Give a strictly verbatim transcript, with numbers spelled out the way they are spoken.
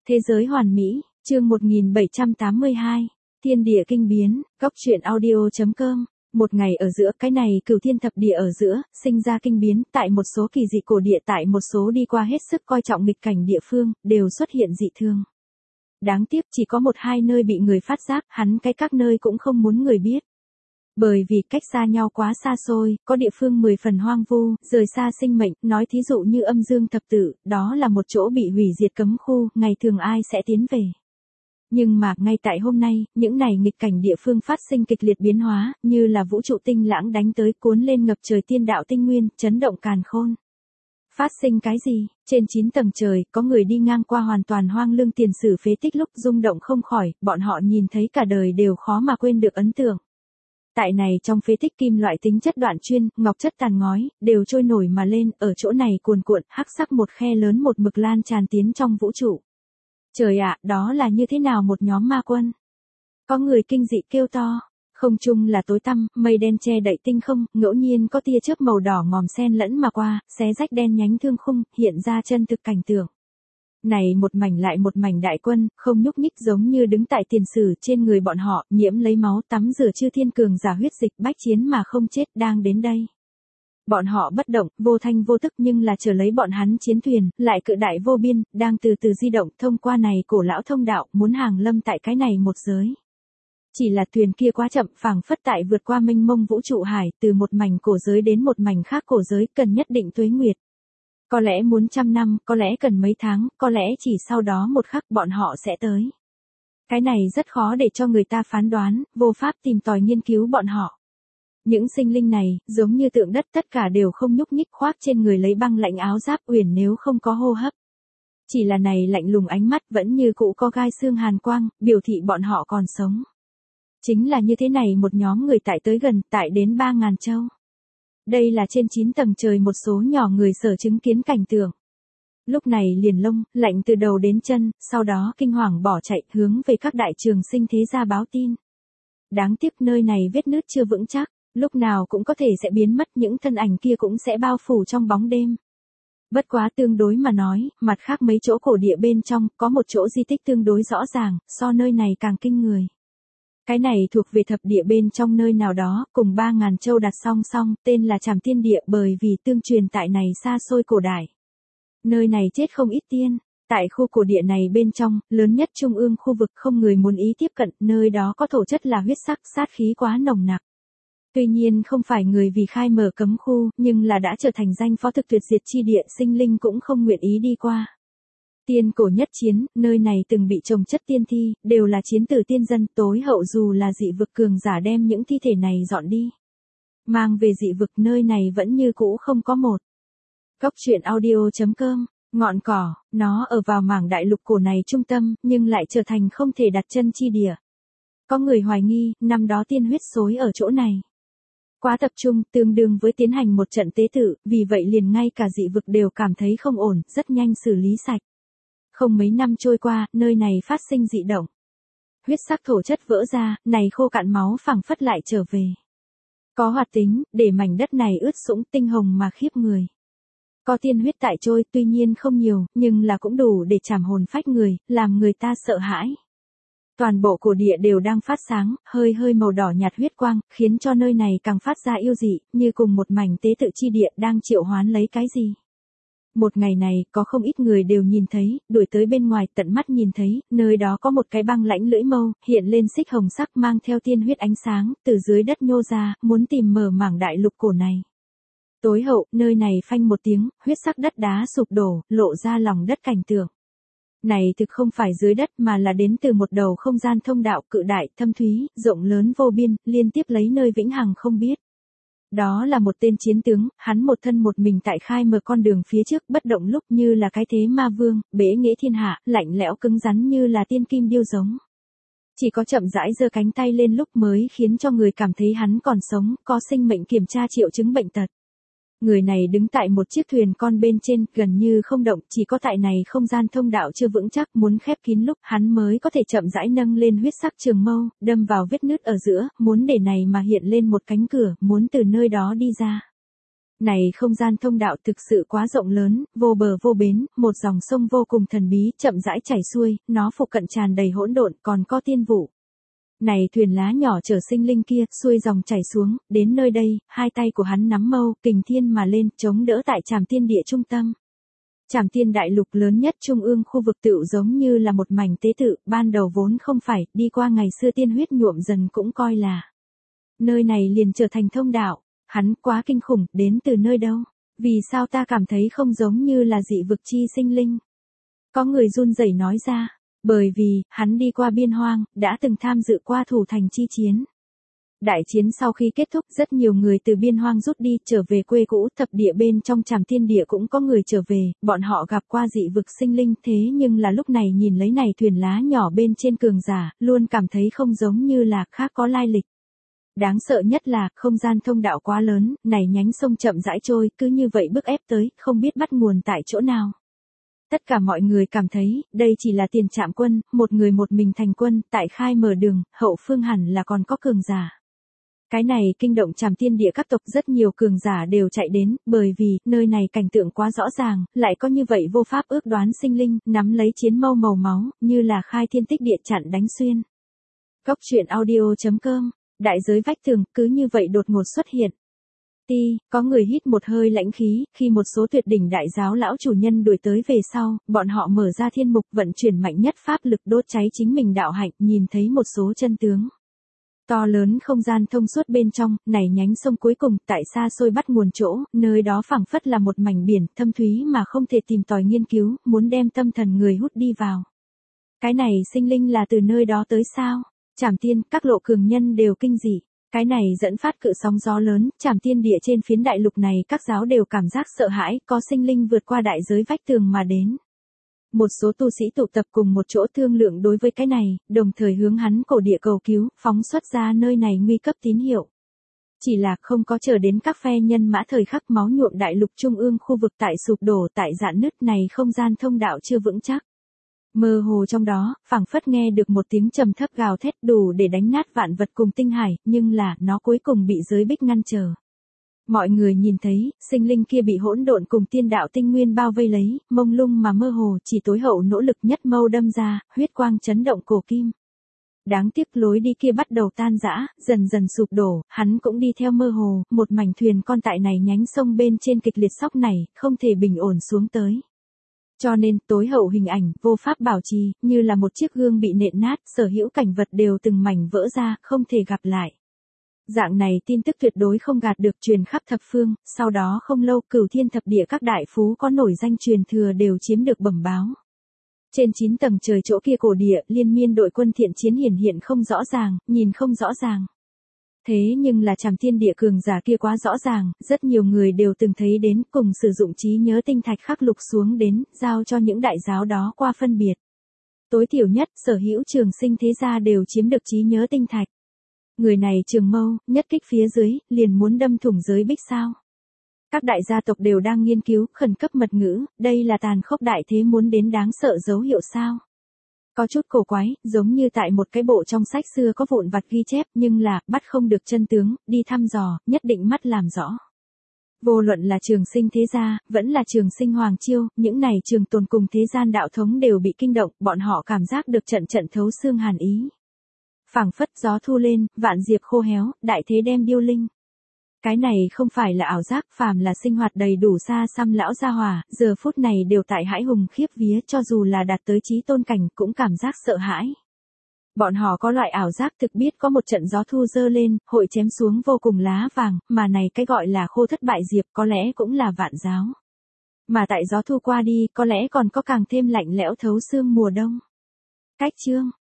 Thế giới hoàn mỹ, chương một nghìn bảy trăm tám mươi hai, thiên địa kinh biến, góc truyện audio chấm com. Một ngày ở giữa, cái này cửu thiên thập địa ở giữa, sinh ra kinh biến, tại một số kỳ dị cổ địa, tại một số đi qua hết sức coi trọng nghịch cảnh địa phương, đều xuất hiện dị thương. Đáng tiếc chỉ có một hai nơi bị người phát giác, hắn cái các nơi cũng không muốn người biết. Bởi vì cách xa nhau quá xa xôi, có địa phương mười phần hoang vu, rời xa sinh mệnh, nói thí dụ như âm dương thập tự, đó là một chỗ bị hủy diệt cấm khu, ngày thường ai sẽ tiến về. Nhưng mà, ngay tại hôm nay, những này nghịch cảnh địa phương phát sinh kịch liệt biến hóa, như là vũ trụ tinh lãng đánh tới cuốn lên ngập trời tiên đạo tinh nguyên, chấn động càn khôn. Phát sinh cái gì? Trên chín tầng trời, có người đi ngang qua hoàn toàn hoang lương tiền sử phế tích lúc rung động không khỏi, bọn họ nhìn thấy cả đời đều khó mà quên được ấn tượng. Tại này trong phế tích kim loại tính chất đoạn chuyên, ngọc chất tàn ngói, đều trôi nổi mà lên, ở chỗ này cuồn cuộn, hắc sắc một khe lớn một mực lan tràn tiến trong vũ trụ. Trời ạ, đó là như thế nào một nhóm ma quân? Có người kinh dị kêu to, không trung là tối tăm, mây đen che đậy tinh không, ngẫu nhiên có tia chớp màu đỏ ngòm xen lẫn mà qua, xé rách đen nhánh thương khung, hiện ra chân thực cảnh tượng. Này một mảnh lại một mảnh đại quân, không nhúc nhích giống như đứng tại tiền sử trên người bọn họ, nhiễm lấy máu tắm rửa chư thiên cường giả huyết dịch bách chiến mà không chết đang đến đây. Bọn họ bất động, vô thanh vô tức nhưng là chờ lấy bọn hắn chiến thuyền, lại cự đại vô biên, đang từ từ di động thông qua này cổ lão thông đạo, muốn hàng lâm tại cái này một giới. Chỉ là thuyền kia quá chậm, phảng phất tại vượt qua mênh mông vũ trụ hải, từ một mảnh cổ giới đến một mảnh khác cổ giới, cần nhất định tuế nguyệt. Có lẽ muốn trăm năm, có lẽ cần mấy tháng, có lẽ chỉ sau đó một khắc bọn họ sẽ tới. Cái này rất khó để cho người ta phán đoán, vô pháp tìm tòi nghiên cứu bọn họ. Những sinh linh này, giống như tượng đất tất cả đều không nhúc nhích khoác trên người lấy băng lạnh áo giáp uyển nếu không có hô hấp. Chỉ là này lạnh lùng ánh mắt vẫn như cũ có gai xương hàn quang, biểu thị bọn họ còn sống. Chính là như thế này một nhóm người tại tới gần, tại đến ba ngàn châu. Đây là trên chín tầng trời một số nhỏ người sở chứng kiến cảnh tượng. Lúc này liền lông, lạnh từ đầu đến chân, sau đó kinh hoàng bỏ chạy hướng về các đại trường sinh thế gia báo tin. Đáng tiếc nơi này vết nứt chưa vững chắc, lúc nào cũng có thể sẽ biến mất, những thân ảnh kia cũng sẽ bao phủ trong bóng đêm. Bất quá tương đối mà nói, mặt khác mấy chỗ cổ địa bên trong, có một chỗ di tích tương đối rõ ràng, so nơi này càng kinh người. Cái này thuộc về thập địa bên trong nơi nào đó, cùng ba ngàn châu đặt song song, tên là Trảm Tiên Địa bởi vì tương truyền tại này xa xôi cổ đại. Nơi này chết không ít tiên, tại khu cổ địa này bên trong, lớn nhất trung ương khu vực không người muốn ý tiếp cận, nơi đó có thổ chất là huyết sắc, sát khí quá nồng nặc. Tuy nhiên không phải người vì khai mở cấm khu, nhưng là đã trở thành danh phó thực tuyệt diệt chi địa, sinh linh cũng không nguyện ý đi qua. Tiên cổ nhất chiến, nơi này từng bị trồng chất tiên thi, đều là chiến tử tiên dân, tối hậu dù là dị vực cường giả đem những thi thể này dọn đi. Mang về dị vực nơi này vẫn như cũ không có một. Góc truyện audio chấm com, ngọn cỏ, nó ở vào mảng đại lục cổ này trung tâm, nhưng lại trở thành không thể đặt chân chi địa. Có người hoài nghi, năm đó tiên huyết xối ở chỗ này. Quá tập trung, tương đương với tiến hành một trận tế tự, vì vậy liền ngay cả dị vực đều cảm thấy không ổn, rất nhanh xử lý sạch. Không mấy năm trôi qua, nơi này phát sinh dị động. Huyết sắc thổ chất vỡ ra, này khô cạn máu phẳng phất lại trở về. Có hoạt tính, để mảnh đất này ướt sũng tinh hồng mà khiếp người. Có tiên huyết tại trôi, tuy nhiên không nhiều, nhưng là cũng đủ để chảm hồn phách người, làm người ta sợ hãi. Toàn bộ cổ địa đều đang phát sáng, hơi hơi màu đỏ nhạt huyết quang, khiến cho nơi này càng phát ra yêu dị, như cùng một mảnh tế tự chi địa đang triệu hoán lấy cái gì. Một ngày này, có không ít người đều nhìn thấy, đuổi tới bên ngoài tận mắt nhìn thấy, nơi đó có một cái băng lãnh lưỡi mâu, hiện lên xích hồng sắc mang theo tiên huyết ánh sáng, từ dưới đất nhô ra, muốn tìm mở mảng đại lục cổ này. Tối hậu, nơi này phanh một tiếng, huyết sắc đất đá sụp đổ, lộ ra lòng đất cảnh tượng. Này thực không phải dưới đất mà là đến từ một đầu không gian thông đạo cự đại, thâm thúy, rộng lớn vô biên, liên tiếp lấy nơi vĩnh hằng không biết. Đó là một tên chiến tướng, hắn một thân một mình tại khai mở con đường phía trước, bất động lúc như là cái thế ma vương, bế nghệ thiên hạ, lạnh lẽo cứng rắn như là tiên kim điêu giống. Chỉ có chậm rãi giơ cánh tay lên lúc mới khiến cho người cảm thấy hắn còn sống, có sinh mệnh kiểm tra triệu chứng bệnh tật. Người này đứng tại một chiếc thuyền con bên trên, gần như không động, chỉ có tại này không gian thông đạo chưa vững chắc, muốn khép kín lúc hắn mới có thể chậm rãi nâng lên huyết sắc trường mâu, đâm vào vết nứt ở giữa, muốn để này mà hiện lên một cánh cửa, muốn từ nơi đó đi ra. Này không gian thông đạo thực sự quá rộng lớn, vô bờ vô bến, một dòng sông vô cùng thần bí, chậm rãi chảy xuôi, nó phụ cận tràn đầy hỗn độn, còn có tiên vụ. Này thuyền lá nhỏ chở sinh linh kia, xuôi dòng chảy xuống, đến nơi đây, hai tay của hắn nắm mâu, kình thiên mà lên, chống đỡ tại Trảm Tiên Địa trung tâm. Trảm Tiên đại lục lớn nhất trung ương khu vực tựu giống như là một mảnh tế tự, ban đầu vốn không phải, đi qua ngày xưa tiên huyết nhuộm dần cũng coi là. Nơi này liền trở thành thông đạo, hắn quá kinh khủng, đến từ nơi đâu? Vì sao ta cảm thấy không giống như là dị vực chi sinh linh? Có người run rẩy nói ra, bởi vì, hắn đi qua biên hoang, đã từng tham dự qua thủ thành chi chiến. Đại chiến sau khi kết thúc rất nhiều người từ biên hoang rút đi trở về quê cũ, thập địa bên trong Trảm Tiên Địa cũng có người trở về, bọn họ gặp qua dị vực sinh linh thế nhưng là lúc này nhìn lấy này thuyền lá nhỏ bên trên cường giả, luôn cảm thấy không giống như là khác có lai lịch. Đáng sợ nhất là, không gian thông đạo quá lớn, này nhánh sông chậm rãi trôi, cứ như vậy bức ép tới, không biết bắt nguồn tại chỗ nào. Tất cả mọi người cảm thấy, đây chỉ là tiền trạm quân, một người một mình thành quân, tại khai mở đường, hậu phương hẳn là còn có cường giả. Cái này kinh động Trảm Tiên Địa các tộc rất nhiều cường giả đều chạy đến, bởi vì, nơi này cảnh tượng quá rõ ràng, lại có như vậy vô pháp ước đoán sinh linh, nắm lấy chiến mâu màu máu, như là khai thiên tích địa chặn đánh xuyên. Góc truyện audio chấm com, đại giới vách tường, cứ như vậy đột ngột xuất hiện. Ti, có người hít một hơi lãnh khí, khi một số tuyệt đỉnh đại giáo lão chủ nhân đuổi tới về sau, bọn họ mở ra thiên mục vận chuyển mạnh nhất pháp lực đốt cháy chính mình đạo hạnh, nhìn thấy một số chân tướng. To lớn không gian thông suốt bên trong, này nhánh sông cuối cùng, tại xa xôi bắt nguồn chỗ, nơi đó phảng phất là một mảnh biển, thâm thúy mà không thể tìm tòi nghiên cứu, muốn đem tâm thần người hút đi vào. Cái này sinh linh là từ nơi đó tới sao? Trảm Tiên, các lộ cường nhân đều kinh dị. Cái này dẫn phát cự sóng gió lớn, Trảm Tiên Địa trên phiến đại lục này các giáo đều cảm giác sợ hãi, có sinh linh vượt qua đại giới vách tường mà đến. Một số tu sĩ tụ tập cùng một chỗ thương lượng đối với cái này, đồng thời hướng hắn cổ địa cầu cứu, phóng xuất ra nơi này nguy cấp tín hiệu. Chỉ là không có chờ đến các phe nhân mã thời khắc máu nhuộm đại lục trung ương khu vực tại sụp đổ tại dạn nứt này không gian thông đạo chưa vững chắc. Mơ hồ trong đó, phảng phất nghe được một tiếng trầm thấp gào thét đủ để đánh nát vạn vật cùng tinh hải, nhưng là, nó cuối cùng bị giới bích ngăn trở. Mọi người nhìn thấy, sinh linh kia bị hỗn độn cùng tiên đạo tinh nguyên bao vây lấy, mông lung mà mơ hồ, chỉ tối hậu nỗ lực nhất mâu đâm ra, huyết quang chấn động cổ kim. Đáng tiếc lối đi kia bắt đầu tan rã, dần dần sụp đổ, hắn cũng đi theo mơ hồ, một mảnh thuyền con tại này nhánh sông bên trên kịch liệt sóc này, không thể bình ổn xuống tới. Cho nên, tối hậu hình ảnh, vô pháp bảo trì, như là một chiếc gương bị nện nát, sở hữu cảnh vật đều từng mảnh vỡ ra, không thể gặp lại. Dạng này tin tức tuyệt đối không gạt được truyền khắp thập phương, sau đó không lâu cửu thiên thập địa các đại phú có nổi danh truyền thừa đều chiếm được bẩm báo. Trên chín tầng trời chỗ kia cổ địa, liên miên đội quân thiện chiến hiển hiện không rõ ràng, nhìn không rõ ràng. Thế nhưng là Trảm Tiên Địa cường giả kia quá rõ ràng, rất nhiều người đều từng thấy đến, cùng sử dụng trí nhớ tinh thạch khắc lục xuống đến, giao cho những đại giáo đó qua phân biệt. Tối thiểu nhất, sở hữu trường sinh thế gia đều chiếm được trí nhớ tinh thạch. Người này trường mâu, nhất kích phía dưới, liền muốn đâm thủng giới bích sao. Các đại gia tộc đều đang nghiên cứu, khẩn cấp mật ngữ, đây là tàn khốc đại thế muốn đến đáng sợ dấu hiệu sao. Có chút cổ quái, giống như tại một cái bộ trong sách xưa có vụn vặt ghi chép, nhưng là, bắt không được chân tướng, đi thăm dò, nhất định mắt làm rõ. Vô luận là trường sinh thế gia, vẫn là trường sinh hoàng chiêu, những này trường tồn cùng thế gian đạo thống đều bị kinh động, bọn họ cảm giác được trận trận thấu xương hàn ý. Phảng phất gió thu lên, vạn diệp khô héo, đại thế đem điêu linh. Cái này không phải là ảo giác, phàm là sinh hoạt đầy đủ xa xăm lão gia hòa, giờ phút này đều tại hãi hùng khiếp vía, cho dù là đạt tới chí tôn cảnh cũng cảm giác sợ hãi. Bọn họ có loại ảo giác thực biết có một trận gió thu dơ lên, hội chém xuống vô cùng lá vàng, mà này cái gọi là khô thất bại diệp có lẽ cũng là vạn giáo. Mà tại gió thu qua đi, có lẽ còn có càng thêm lạnh lẽo thấu xương mùa đông. Cách chương